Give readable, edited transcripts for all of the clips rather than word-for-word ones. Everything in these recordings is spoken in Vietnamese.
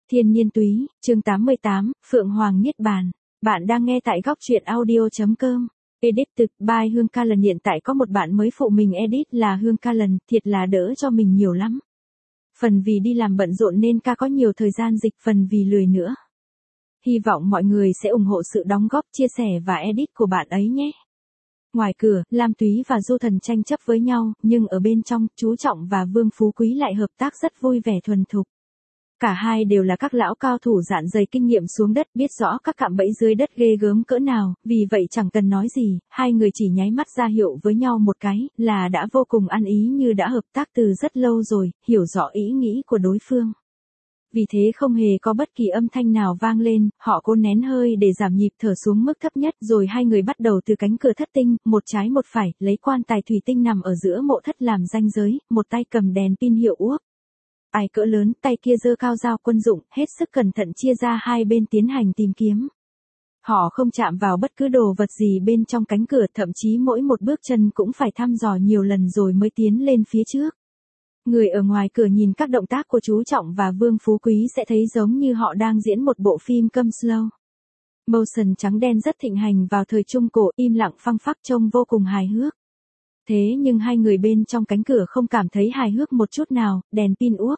Thiên Nhiên Túy, chương 88, Phượng Hoàng Niết Bàn. Bạn đang nghe tại góc truyện audio.com. Edit từ by Hương Callen. Hiện tại có một bạn mới phụ mình edit là Hương Callen, thiệt là đỡ cho mình nhiều lắm. Phần vì đi làm bận rộn nên ca có nhiều thời gian dịch, phần vì lười nữa. Hy vọng mọi người sẽ ủng hộ sự đóng góp, chia sẻ và edit của bạn ấy nhé. Ngoài cửa, Lam Túy và Du Thần tranh chấp với nhau, nhưng ở bên trong, Chú Trọng và Vương Phú Quý lại hợp tác rất vui vẻ thuần thục. Cả hai đều là các lão cao thủ dạn dày kinh nghiệm xuống đất, biết rõ các cạm bẫy dưới đất ghê gớm cỡ nào, vì vậy chẳng cần nói gì, hai người chỉ nháy mắt ra hiệu với nhau một cái, là đã vô cùng ăn ý như đã hợp tác từ rất lâu rồi, hiểu rõ ý nghĩ của đối phương. Vì thế không hề có bất kỳ âm thanh nào vang lên, họ cố nén hơi để giảm nhịp thở xuống mức thấp nhất, rồi hai người bắt đầu từ cánh cửa thất tinh, một trái một phải, lấy quan tài thủy tinh nằm ở giữa mộ thất làm ranh giới, một tay cầm đèn pin hiệu Uốc. Ai cỡ lớn, tay kia giơ cao dao quân dụng, hết sức cẩn thận chia ra hai bên tiến hành tìm kiếm. Họ không chạm vào bất cứ đồ vật gì bên trong cánh cửa, thậm chí mỗi một bước chân cũng phải thăm dò nhiều lần rồi mới tiến lên phía trước. Người ở ngoài cửa nhìn các động tác của Chú Trọng và Vương Phú Quý sẽ thấy giống như họ đang diễn một bộ phim câm slow motion trắng đen rất thịnh hành vào thời Trung Cổ, im lặng phăng phắc trông vô cùng hài hước. Thế nhưng hai người bên trong cánh cửa không cảm thấy hài hước một chút nào, đèn pin Uốc.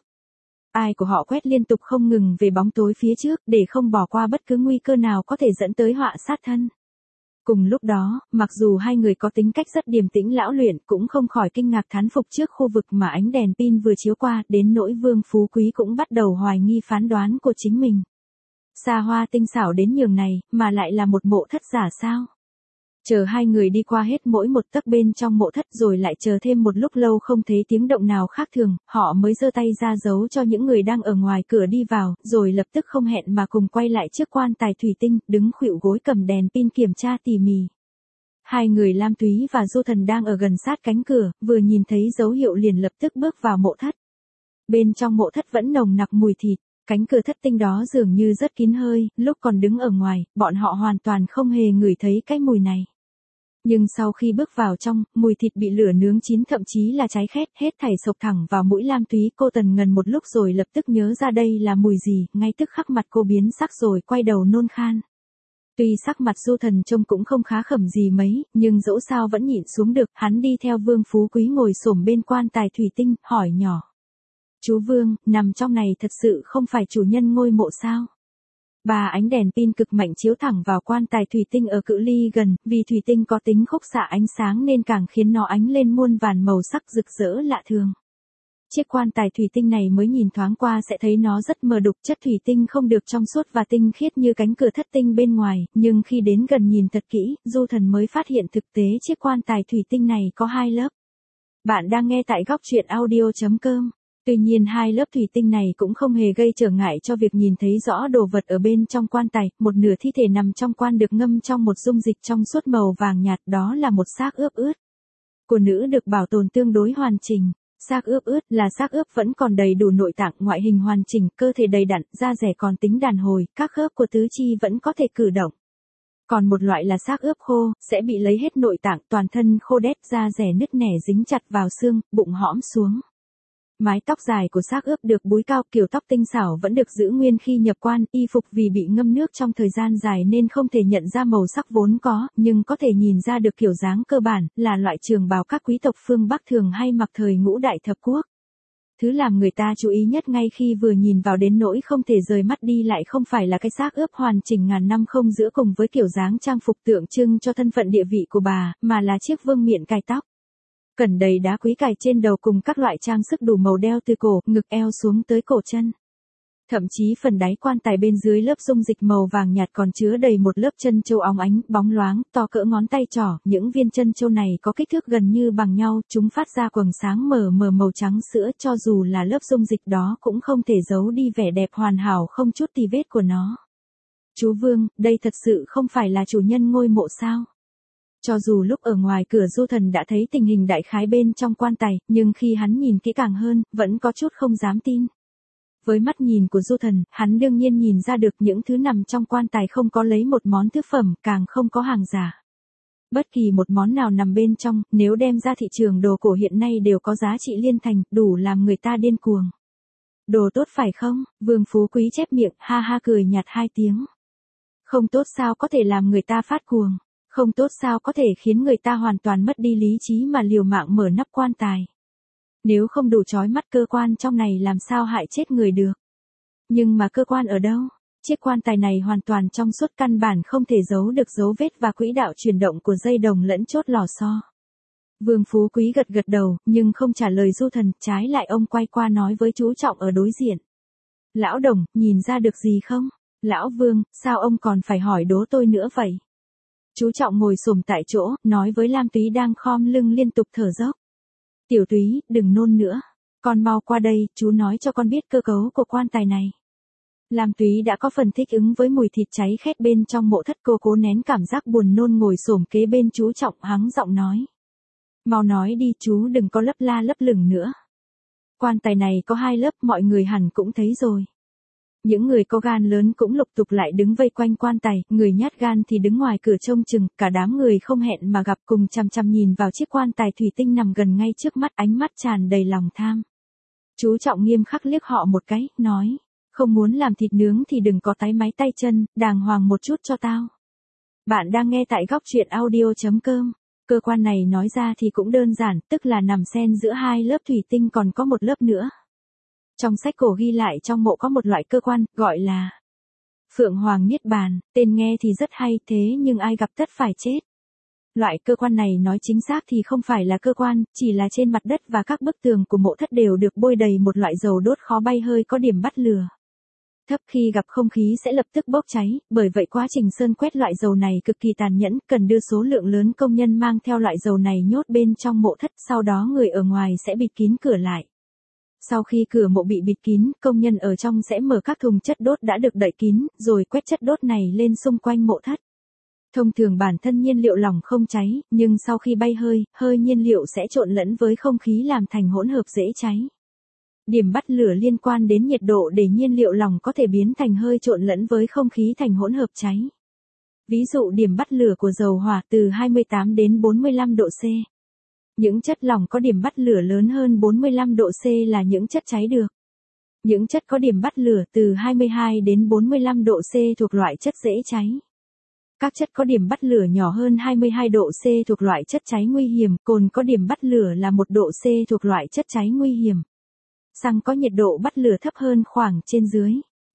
Ai của họ quét liên tục không ngừng về bóng tối phía trước, để không bỏ qua bất cứ nguy cơ nào có thể dẫn tới họa sát thân. Cùng lúc đó, mặc dù hai người có tính cách rất điềm tĩnh lão luyện, cũng không khỏi kinh ngạc thán phục trước khu vực mà ánh đèn pin vừa chiếu qua, đến nỗi Vương Phú Quý cũng bắt đầu hoài nghi phán đoán của chính mình. Xa hoa tinh xảo đến nhường này, mà lại là một mộ thất giả sao? Chờ hai người đi qua hết mỗi một tấc bên trong mộ thất rồi lại chờ thêm một lúc lâu không thấy tiếng động nào khác thường, họ mới giơ tay ra dấu cho những người đang ở ngoài cửa đi vào, rồi lập tức không hẹn mà cùng quay lại trước quan tài thủy tinh, đứng khuỵu gối cầm đèn pin kiểm tra tỉ mỉ. Hai người Lam Túy và Du Thần đang ở gần sát cánh cửa, vừa nhìn thấy dấu hiệu liền lập tức bước vào mộ thất. Bên trong mộ thất vẫn nồng nặc mùi thịt. Cánh cửa thất tinh đó dường như rất kín hơi, lúc còn đứng ở ngoài, bọn họ hoàn toàn không hề ngửi thấy cái mùi này. Nhưng sau khi bước vào trong, mùi thịt bị lửa nướng chín thậm chí là cháy khét, hết thảy sộc thẳng vào mũi Lam Túy. Cô tần ngần một lúc rồi lập tức nhớ ra đây là mùi gì, ngay tức khắc mặt cô biến sắc rồi quay đầu nôn khan. Tuy sắc mặt Du Thần trông cũng không khá khẩm gì mấy, nhưng dẫu sao vẫn nhịn xuống được, hắn đi theo Vương Phú Quý ngồi xổm bên quan tài thủy tinh, hỏi nhỏ. Chú Vương, nằm trong này thật sự không phải chủ nhân ngôi mộ sao? Ba ánh đèn pin cực mạnh chiếu thẳng vào quan tài thủy tinh ở cự ly gần, vì thủy tinh có tính khúc xạ ánh sáng nên càng khiến nó ánh lên muôn vàn màu sắc rực rỡ lạ thường. Chiếc quan tài thủy tinh này mới nhìn thoáng qua sẽ thấy nó rất mờ đục, chất thủy tinh không được trong suốt và tinh khiết như cánh cửa thất tinh bên ngoài, nhưng khi đến gần nhìn thật kỹ, Du Thần mới phát hiện thực tế chiếc quan tài thủy tinh này có hai lớp. Bạn đang nghe tại góc truyện audio.com. Tuy nhiên hai lớp thủy tinh này cũng không hề gây trở ngại cho việc nhìn thấy rõ đồ vật ở bên trong quan tài, một nửa thi thể nằm trong quan được ngâm trong một dung dịch trong suốt màu vàng nhạt, đó là một xác ướp ướt. Của nữ được bảo tồn tương đối hoàn chỉnh. Xác ướp ướt là xác ướp vẫn còn đầy đủ nội tạng, ngoại hình hoàn chỉnh, cơ thể đầy đặn, da dẻ còn tính đàn hồi, các khớp của tứ chi vẫn có thể cử động. Còn một loại là xác ướp khô, sẽ bị lấy hết nội tạng, toàn thân khô đét, da dẻ nứt nẻ dính chặt vào xương, bụng hõm xuống. Mái tóc dài của xác ướp được búi cao, kiểu tóc tinh xảo vẫn được giữ nguyên khi nhập quan, y phục vì bị ngâm nước trong thời gian dài nên không thể nhận ra màu sắc vốn có, nhưng có thể nhìn ra được kiểu dáng cơ bản, là loại trường bào các quý tộc phương Bắc thường hay mặc thời Ngũ Đại Thập Quốc. Thứ làm người ta chú ý nhất ngay khi vừa nhìn vào đến nỗi không thể rời mắt đi lại không phải là cái xác ướp hoàn chỉnh ngàn năm không giữa cùng với kiểu dáng trang phục tượng trưng cho thân phận địa vị của bà, mà là chiếc vương miện cài tóc. Cẩn đầy đá quý cài trên đầu cùng các loại trang sức đủ màu đeo từ cổ, ngực eo xuống tới cổ chân. Thậm chí phần đáy quan tài bên dưới lớp dung dịch màu vàng nhạt còn chứa đầy một lớp chân châu óng ánh, bóng loáng, to cỡ ngón tay trỏ. Những viên chân châu này có kích thước gần như bằng nhau, chúng phát ra quầng sáng mờ mờ màu trắng sữa, cho dù là lớp dung dịch đó cũng không thể giấu đi vẻ đẹp hoàn hảo không chút tì vết của nó. Chú Vương, đây thật sự không phải là chủ nhân ngôi mộ sao? Cho dù lúc ở ngoài cửa Du Thần đã thấy tình hình đại khái bên trong quan tài, nhưng khi hắn nhìn kỹ càng hơn, vẫn có chút không dám tin. Với mắt nhìn của Du Thần, hắn đương nhiên nhìn ra được những thứ nằm trong quan tài không có lấy một món thứ phẩm, càng không có hàng giả. Bất kỳ một món nào nằm bên trong, nếu đem ra thị trường đồ cổ hiện nay đều có giá trị liên thành, đủ làm người ta điên cuồng. Đồ tốt phải không? Vương Phú Quý chép miệng, ha ha cười nhạt hai tiếng. Không tốt sao có thể làm người ta phát cuồng, không tốt sao có thể khiến người ta hoàn toàn mất đi lý trí mà liều mạng mở nắp quan tài. Nếu không đủ chói mắt cơ quan trong này làm sao hại chết người được. Nhưng mà cơ quan ở đâu? Chiếc quan tài này hoàn toàn trong suốt, căn bản không thể giấu được dấu vết và quỹ đạo chuyển động của dây đồng lẫn chốt lò xo. Vương Phú Quý gật gật đầu, nhưng không trả lời Du Thần, trái lại ông quay qua nói với chú Trọng ở đối diện. Lão Đồng, nhìn ra được gì không? Lão Vương, sao ông còn phải hỏi đố tôi nữa vậy? Chú Trọng ngồi xổm tại chỗ, nói với Lam Túy đang khom lưng liên tục thở dốc. Tiểu Túy, đừng nôn nữa. Con mau qua đây, chú nói cho con biết cơ cấu của quan tài này. Lam Túy đã có phần thích ứng với mùi thịt cháy khét bên trong mộ thất, cô cố nén cảm giác buồn nôn ngồi xổm kế bên chú Trọng, hắng giọng nói. Mau nói đi, chú đừng có lấp la lấp lửng nữa. Quan tài này có 2 lớp, mọi người hẳn cũng thấy rồi. Những người có gan lớn cũng lục tục lại đứng vây quanh quan tài, người nhát gan thì đứng ngoài cửa trông chừng, cả đám người không hẹn mà gặp cùng chằm chằm nhìn vào chiếc quan tài thủy tinh nằm gần ngay trước mắt, ánh mắt tràn đầy lòng tham. Chú Trọng nghiêm khắc liếc họ một cái, nói, không muốn làm thịt nướng thì đừng có táy máy tay chân, đàng hoàng một chút cho tao. Bạn đang nghe tại góc truyện audio.com. Cơ quan này nói ra thì cũng đơn giản, tức là nằm xen giữa 2 lớp thủy tinh, còn có một lớp nữa. Trong sách cổ ghi lại trong mộ có một loại cơ quan, gọi là Phượng Hoàng Niết Bàn, tên nghe thì rất hay, thế nhưng ai gặp tất phải chết. Loại cơ quan này nói chính xác thì không phải là cơ quan, chỉ là trên mặt đất và các bức tường của mộ thất đều được bôi đầy một loại dầu đốt khó bay hơi có điểm bắt lửa. Thấp, khi gặp không khí sẽ lập tức bốc cháy, bởi vậy quá trình sơn quét loại dầu này cực kỳ tàn nhẫn, cần đưa số lượng lớn công nhân mang theo loại dầu này nhốt bên trong mộ thất, sau đó người ở ngoài sẽ bịt kín cửa lại. Sau khi cửa mộ bị bịt kín, công nhân ở trong sẽ mở các thùng chất đốt đã được đậy kín, rồi quét chất đốt này lên xung quanh mộ thất. Thông thường bản thân nhiên liệu lỏng không cháy, nhưng sau khi bay hơi, hơi nhiên liệu sẽ trộn lẫn với không khí làm thành hỗn hợp dễ cháy. Điểm bắt lửa liên quan đến nhiệt độ để nhiên liệu lỏng có thể biến thành hơi trộn lẫn với không khí thành hỗn hợp cháy. Ví dụ điểm bắt lửa của dầu hỏa từ 28 đến 45 độ C. Những chất lỏng có điểm bắt lửa lớn hơn 45 độ C là những chất cháy được. Những chất có điểm bắt lửa từ 22 đến 45 độ C thuộc loại chất dễ cháy. Các chất có điểm bắt lửa nhỏ hơn 22 độ C thuộc loại chất cháy nguy hiểm, cồn có điểm bắt lửa là 1 độ C thuộc loại chất cháy nguy hiểm. Xăng có nhiệt độ bắt lửa thấp hơn khoảng trên dưới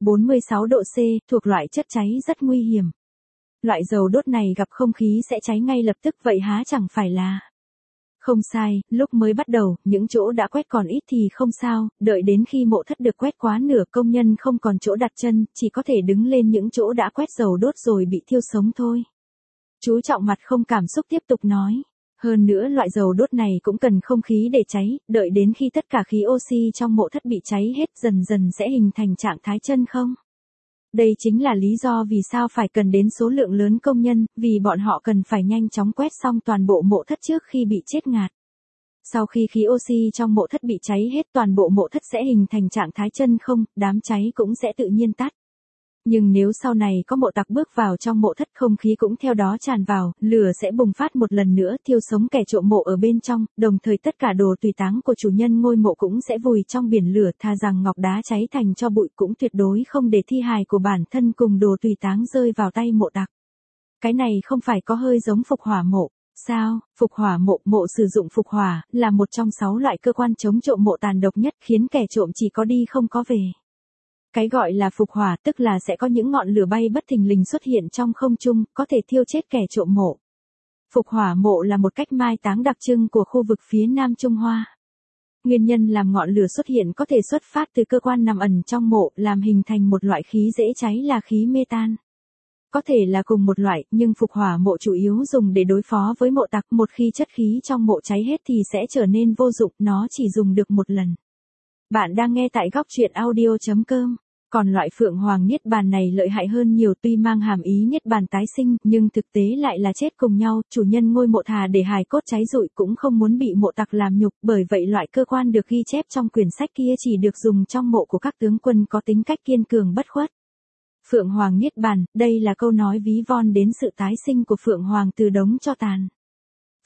46 độ C, thuộc loại chất cháy rất nguy hiểm. Loại dầu đốt này gặp không khí sẽ cháy ngay lập tức, vậy há chẳng phải là... Không sai, lúc mới bắt đầu, những chỗ đã quét còn ít thì không sao, đợi đến khi mộ thất được quét quá nửa, công nhân không còn chỗ đặt chân, chỉ có thể đứng lên những chỗ đã quét dầu đốt rồi bị thiêu sống thôi. Chú Trọng mặt không cảm xúc tiếp tục nói. Hơn nữa loại dầu đốt này cũng cần không khí để cháy, đợi đến khi tất cả khí oxy trong mộ thất bị cháy hết dần dần sẽ hình thành trạng thái chân không. Đây chính là lý do vì sao phải cần đến số lượng lớn công nhân, vì bọn họ cần phải nhanh chóng quét xong toàn bộ mộ thất trước khi bị chết ngạt. Sau khi khí oxy trong mộ thất bị cháy hết, toàn bộ mộ thất sẽ hình thành trạng thái chân không, đám cháy cũng sẽ tự nhiên tắt. Nhưng nếu sau này có mộ tặc bước vào trong mộ thất, không khí cũng theo đó tràn vào, lửa sẽ bùng phát một lần nữa, thiêu sống kẻ trộm mộ ở bên trong, đồng thời tất cả đồ tùy táng của chủ nhân ngôi mộ cũng sẽ vùi trong biển lửa, thà rằng ngọc đá cháy thành tro bụi cũng tuyệt đối không để thi hài của bản thân cùng đồ tùy táng rơi vào tay mộ tặc. Cái này không phải có hơi giống phục hỏa mộ. Sao? Phục hỏa mộ, mộ sử dụng phục hỏa, là một trong 6 loại cơ quan chống trộm mộ tàn độc nhất, khiến kẻ trộm chỉ có đi không có về. Cái gọi là phục hỏa tức là sẽ có những ngọn lửa bay bất thình lình xuất hiện trong không trung, có thể thiêu chết kẻ trộm mộ. Phục hỏa mộ là một cách mai táng đặc trưng của khu vực phía Nam Trung Hoa. Nguyên nhân làm ngọn lửa xuất hiện có thể xuất phát từ cơ quan nằm ẩn trong mộ, làm hình thành một loại khí dễ cháy là khí metan. Có thể là cùng một loại, nhưng phục hỏa mộ chủ yếu dùng để đối phó với mộ tặc. Một khi chất khí trong mộ cháy hết thì sẽ trở nên vô dụng, nó chỉ dùng được một lần. Bạn đang nghe tại góc truyện audio.com. Còn loại Phượng Hoàng Niết Bàn này lợi hại hơn nhiều, tuy mang hàm ý Niết Bàn tái sinh, nhưng thực tế lại là chết cùng nhau, chủ nhân ngôi mộ thà để hài cốt cháy rụi cũng không muốn bị mộ tặc làm nhục, bởi vậy loại cơ quan được ghi chép trong quyển sách kia chỉ được dùng trong mộ của các tướng quân có tính cách kiên cường bất khuất. Phượng Hoàng Niết Bàn, đây là câu nói ví von đến sự tái sinh của Phượng Hoàng từ đống tro tàn.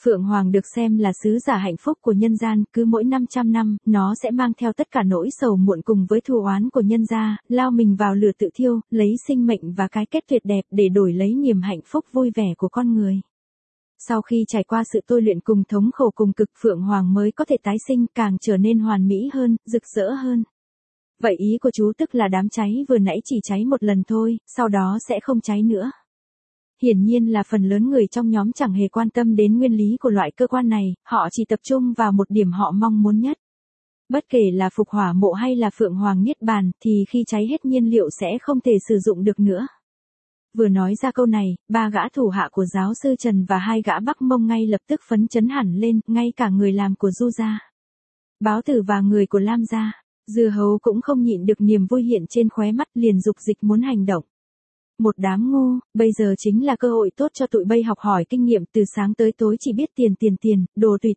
Phượng Hoàng được xem là sứ giả hạnh phúc của nhân gian, cứ mỗi 500 năm, nó sẽ mang theo tất cả nỗi sầu muộn cùng với thù oán của nhân gia, lao mình vào lửa tự thiêu, lấy sinh mệnh và cái kết tuyệt đẹp để đổi lấy niềm hạnh phúc vui vẻ của con người. Sau khi trải qua sự tôi luyện cùng thống khổ cùng cực, Phượng Hoàng mới có thể tái sinh, càng trở nên hoàn mỹ hơn, rực rỡ hơn. Vậy ý của chú tức là đám cháy vừa nãy chỉ cháy một lần thôi, sau đó sẽ không cháy nữa. Hiển nhiên là phần lớn người trong nhóm chẳng hề quan tâm đến nguyên lý của loại cơ quan này, họ chỉ tập trung vào một điểm họ mong muốn nhất. Bất kể là phục hỏa mộ hay là Phượng Hoàng Niết Bàn, thì khi cháy hết nhiên liệu sẽ không thể sử dụng được nữa. Vừa nói ra câu này, 3 gã thủ hạ của giáo sư Trần và 2 gã Bắc Mông ngay lập tức phấn chấn hẳn lên, ngay cả người làm của Du gia, Báo Tử và người của Lam gia, Dưa Hấu cũng không nhịn được niềm vui hiện trên khóe mắt, liền dục dịch muốn hành động. Một đám ngu, bây giờ chính là cơ hội tốt cho tụi bay học hỏi kinh nghiệm, từ sáng tới tối chỉ biết tiền, đồ tùy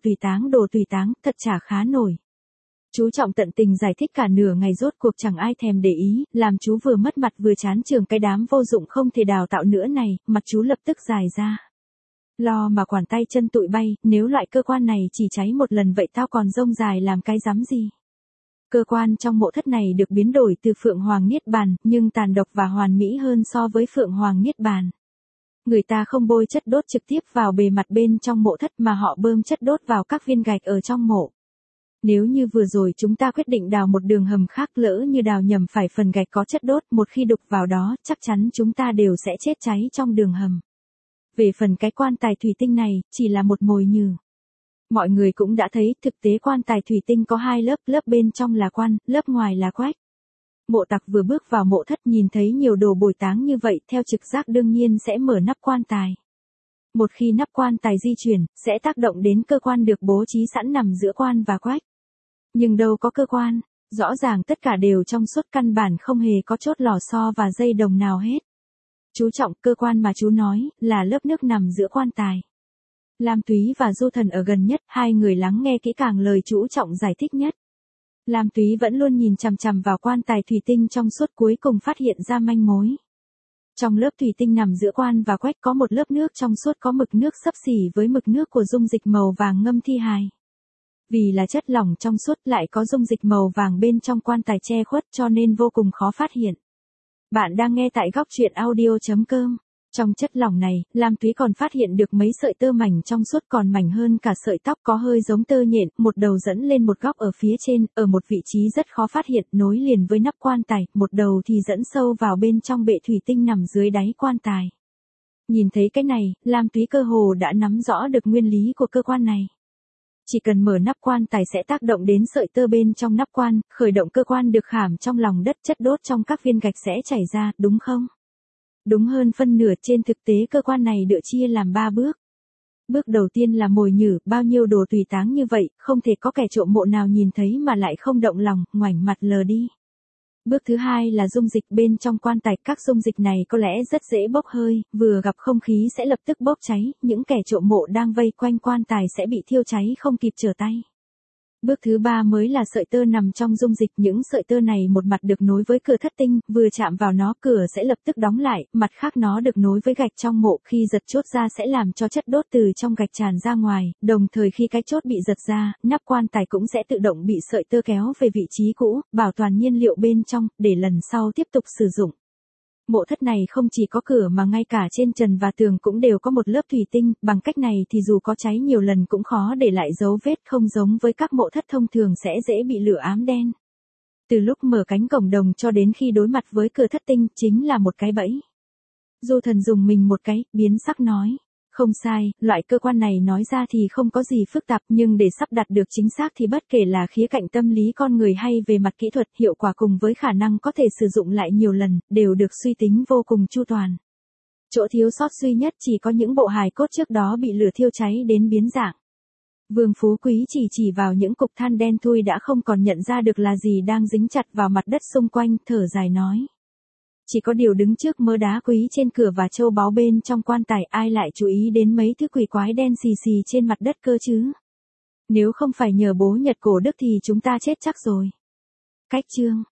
táng, thật chả khá nổi. Chú Trọng tận tình giải thích cả nửa ngày, rốt cuộc chẳng ai thèm để ý, làm chú vừa mất mặt vừa chán trường cái đám vô dụng không thể đào tạo nữa này, mặt chú lập tức dài ra. Lo mà quản tay chân tụi bay, nếu loại cơ quan này chỉ cháy một lần vậy tao còn rông dài làm cái rắm gì. Cơ quan trong mộ thất này được biến đổi từ Phượng Hoàng Niết Bàn, nhưng tàn độc và hoàn mỹ hơn so với Phượng Hoàng Niết Bàn. Người ta không bôi chất đốt trực tiếp vào bề mặt bên trong mộ thất mà họ bơm chất đốt vào các viên gạch ở trong mộ. Nếu như vừa rồi chúng ta quyết định đào một đường hầm khác, lỡ như đào nhầm phải phần gạch có chất đốt, một khi đục vào đó, chắc chắn chúng ta đều sẽ chết cháy trong đường hầm. Về phần cái quan tài thủy tinh này, chỉ là một mồi nhử. Mọi người cũng đã thấy, thực tế quan tài thủy tinh có 2 lớp, lớp bên trong là quan, lớp ngoài là quách. Mộ tặc vừa bước vào mộ thất nhìn thấy nhiều đồ bồi táng như vậy, theo trực giác đương nhiên sẽ mở nắp quan tài. Một khi nắp quan tài di chuyển, sẽ tác động đến cơ quan được bố trí sẵn nằm giữa quan và quách. Nhưng đâu có cơ quan, rõ ràng tất cả đều trong suốt, căn bản không hề có chốt lò xo và dây đồng nào hết. Chú Trọng, cơ quan mà chú nói, là lớp nước nằm giữa quan tài. Lam Túy và Du Thần ở gần nhất, 2 người lắng nghe kỹ càng lời chú Trọng giải thích nhất. Lam Túy vẫn luôn nhìn chằm chằm vào quan tài thủy tinh trong suốt, cuối cùng phát hiện ra manh mối. Trong lớp thủy tinh nằm giữa quan và quách có một lớp nước trong suốt có mực nước xấp xỉ với mực nước của dung dịch màu vàng ngâm thi hài. Vì là chất lỏng trong suốt lại có dung dịch màu vàng bên trong quan tài che khuất cho nên vô cùng khó phát hiện. Bạn đang nghe tại góc truyện audio.com. Trong chất lỏng này, Lam Túy còn phát hiện được mấy sợi tơ mảnh trong suốt còn mảnh hơn cả sợi tóc, có hơi giống tơ nhện, một đầu dẫn lên một góc ở phía trên, ở một vị trí rất khó phát hiện, nối liền với nắp quan tài, một đầu thì dẫn sâu vào bên trong bệ thủy tinh nằm dưới đáy quan tài. Nhìn thấy cái này, Lam Túy cơ hồ đã nắm rõ được nguyên lý của cơ quan này. Chỉ cần mở nắp quan tài sẽ tác động đến sợi tơ bên trong nắp quan, khởi động cơ quan được khảm trong lòng đất, chất đốt trong các viên gạch sẽ chảy ra, đúng không? Đúng hơn phân nửa, trên thực tế cơ quan này được chia làm 3 bước. Bước đầu tiên là mồi nhử, bao nhiêu đồ tùy táng như vậy, không thể có kẻ trộm mộ nào nhìn thấy mà lại không động lòng, ngoảnh mặt lờ đi. Bước thứ hai là dung dịch bên trong quan tài, các dung dịch này có lẽ rất dễ bốc hơi, vừa gặp không khí sẽ lập tức bốc cháy, những kẻ trộm mộ đang vây quanh quan tài sẽ bị thiêu cháy không kịp trở tay. Bước thứ ba mới là sợi tơ nằm trong dung dịch, những sợi tơ này một mặt được nối với cửa thất tinh, vừa chạm vào nó cửa sẽ lập tức đóng lại, mặt khác nó được nối với gạch trong mộ, khi giật chốt ra sẽ làm cho chất đốt từ trong gạch tràn ra ngoài, đồng thời khi cái chốt bị giật ra, nắp quan tài cũng sẽ tự động bị sợi tơ kéo về vị trí cũ, bảo toàn nhiên liệu bên trong, để lần sau tiếp tục sử dụng. Mộ thất này không chỉ có cửa mà ngay cả trên trần và tường cũng đều có một lớp thủy tinh, bằng cách này thì dù có cháy nhiều lần cũng khó để lại dấu vết, không giống với các mộ thất thông thường sẽ dễ bị lửa ám đen. Từ lúc mở cánh cổng đồng cho đến khi đối mặt với cửa thất tinh chính là một cái bẫy. Du Thần dùng mình một cái, biến sắc nói. Không sai, loại cơ quan này nói ra thì không có gì phức tạp, nhưng để sắp đặt được chính xác thì bất kể là khía cạnh tâm lý con người hay về mặt kỹ thuật, hiệu quả cùng với khả năng có thể sử dụng lại nhiều lần, đều được suy tính vô cùng chu toàn. Chỗ thiếu sót duy nhất chỉ có những bộ hài cốt trước đó bị lửa thiêu cháy đến biến dạng. Vương Phú Quý chỉ vào những cục than đen thui đã không còn nhận ra được là gì đang dính chặt vào mặt đất xung quanh, thở dài nói. Chỉ có điều đứng trước mớ đá quý trên cửa và châu báu bên trong quan tài, ai lại chú ý đến mấy thứ quỷ quái đen xì xì trên mặt đất cơ chứ? Nếu không phải nhờ bố Nhật cổ đức thì chúng ta chết chắc rồi. Cách chương